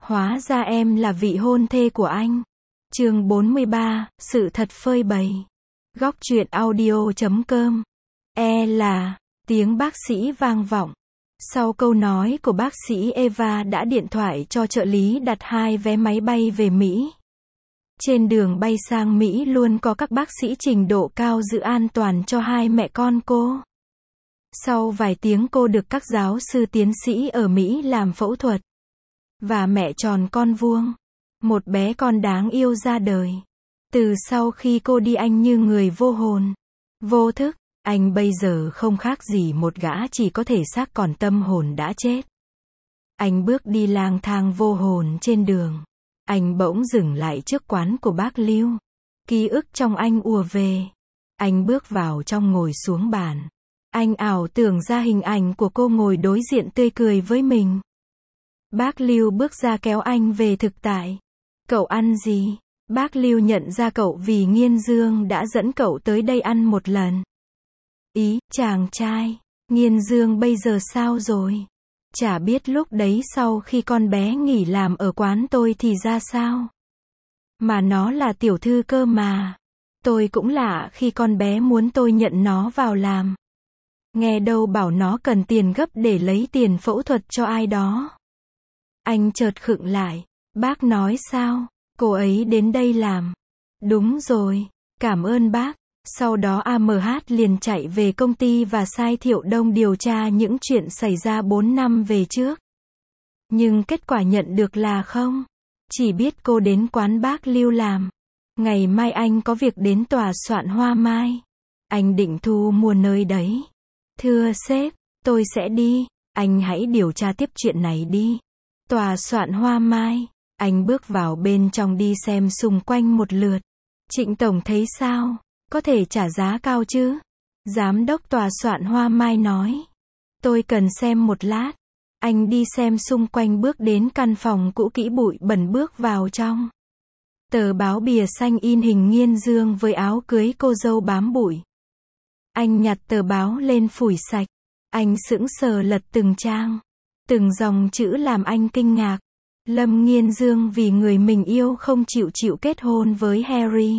Hóa ra em là vị hôn thê của anh. Chương 43, sự thật phơi bày. Góc truyện audio.com. Là, tiếng bác sĩ vang vọng. Sau câu nói của bác sĩ Eva đã điện thoại cho trợ lý đặt 2 vé máy bay về Mỹ. Trên đường bay sang Mỹ luôn có các bác sĩ trình độ cao giữ an toàn cho hai mẹ con cô. Sau vài tiếng cô được các giáo sư tiến sĩ ở Mỹ làm phẫu thuật. Và mẹ tròn con vuông. Một bé con đáng yêu ra đời. Từ sau khi cô đi anh như người vô hồn, vô thức. Anh bây giờ không khác gì một gã chỉ có thể xác còn tâm hồn đã chết. Anh bước đi lang thang vô hồn trên đường. Anh bỗng dừng lại trước quán của bác Lưu. Ký ức trong anh ùa về. Anh bước vào trong ngồi xuống bàn. Anh ảo tưởng ra hình ảnh của cô ngồi đối diện tươi cười với mình. Bác Lưu bước ra kéo anh về thực tại. Cậu ăn gì? Bác Lưu nhận ra cậu vì Nghiên Dương đã dẫn cậu tới đây ăn một lần. Ý, chàng trai, Nghiên Dương bây giờ sao rồi? Chả biết lúc đấy sau khi con bé nghỉ làm ở quán tôi thì ra sao? Mà nó là tiểu thư cơ mà. Tôi cũng lạ khi con bé muốn tôi nhận nó vào làm. Nghe đâu bảo nó cần tiền gấp để lấy tiền phẫu thuật cho ai đó. Anh chợt khựng lại. Bác nói sao? Cô ấy đến đây làm. Đúng rồi, cảm ơn bác. Sau đó AMH liền chạy về công ty và sai Thiệu Đông điều tra những chuyện xảy ra 4 năm về trước. Nhưng kết quả nhận được là không. Chỉ biết cô đến quán bác Lưu làm. Ngày mai anh có việc đến tòa soạn Hoa Mai. Anh định thu mua nơi đấy. Thưa sếp, tôi sẽ đi. Anh hãy điều tra tiếp chuyện này đi. Tòa soạn Hoa Mai. Anh bước vào bên trong đi xem xung quanh một lượt. Trịnh Tổng thấy sao? Có thể trả giá cao chứ? Giám đốc tòa soạn Hoa Mai nói. Tôi cần xem một lát. Anh đi xem xung quanh bước đến căn phòng cũ kỹ bụi bẩn bước vào trong. Tờ báo bìa xanh in hình Nghiên Dương với áo cưới cô dâu bám bụi. Anh nhặt tờ báo lên phủi sạch. Anh sững sờ lật từng trang. Từng dòng chữ làm anh kinh ngạc. Lâm Nghiên Dương vì người mình yêu không chịu kết hôn với Harry.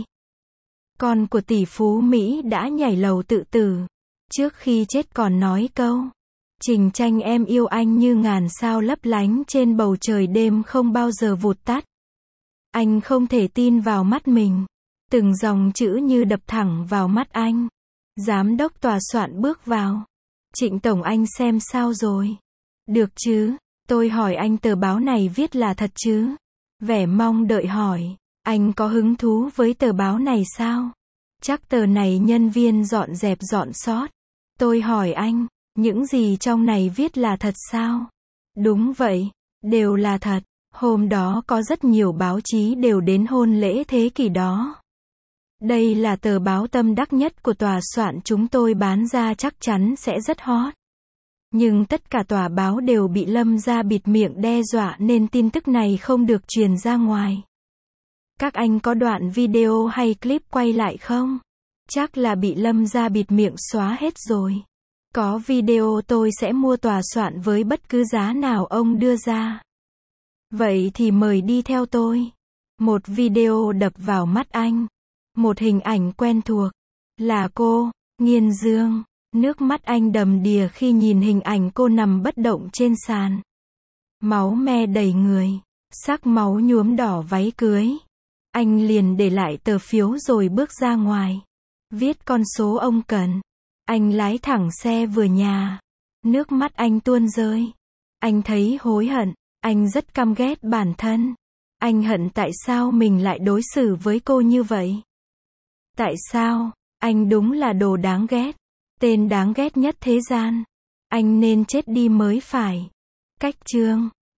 Con của tỷ phú Mỹ đã nhảy lầu tự tử. Trước khi chết còn nói câu. Trình Tranh em yêu anh như ngàn sao lấp lánh trên bầu trời đêm không bao giờ vụt tắt. Anh không thể tin vào mắt mình. Từng dòng chữ như đập thẳng vào mắt anh. Giám đốc tòa soạn bước vào. Trịnh Tổng anh xem sao rồi? Được chứ? Tôi hỏi anh tờ báo này viết là thật chứ? Vẻ mong đợi hỏi. Anh có hứng thú với tờ báo này sao? Chắc tờ này nhân viên dọn dẹp dọn sót. Tôi hỏi anh, những gì trong này viết là thật sao? Đúng vậy, đều là thật. Hôm đó có rất nhiều báo chí đều đến hôn lễ thế kỷ đó. Đây là tờ báo tâm đắc nhất của tòa soạn chúng tôi bán ra chắc chắn sẽ rất hot. Nhưng tất cả tòa báo đều bị Lâm gia bịt miệng đe dọa nên tin tức này không được truyền ra ngoài. Các anh có đoạn video hay clip quay lại không? Chắc là bị Lâm gia bịt miệng xóa hết rồi. Có video tôi sẽ mua tòa soạn với bất cứ giá nào ông đưa ra. Vậy thì mời đi theo tôi. Một video đập vào mắt anh. Một hình ảnh quen thuộc. Là cô, Nghiên Dương. Nước mắt anh đầm đìa khi nhìn hình ảnh cô nằm bất động trên sàn. Máu me đầy người. Sắc máu nhuốm đỏ váy cưới. Anh liền để lại tờ phiếu rồi bước ra ngoài. Viết con số ông cần. Anh lái thẳng xe vừa nhà. Nước mắt anh tuôn rơi. Anh thấy hối hận. Anh rất căm ghét bản thân. Anh hận tại sao mình lại đối xử với cô như vậy. Tại sao? Anh đúng là đồ đáng ghét. Tên đáng ghét nhất thế gian. Anh nên chết đi mới phải. Cách chương.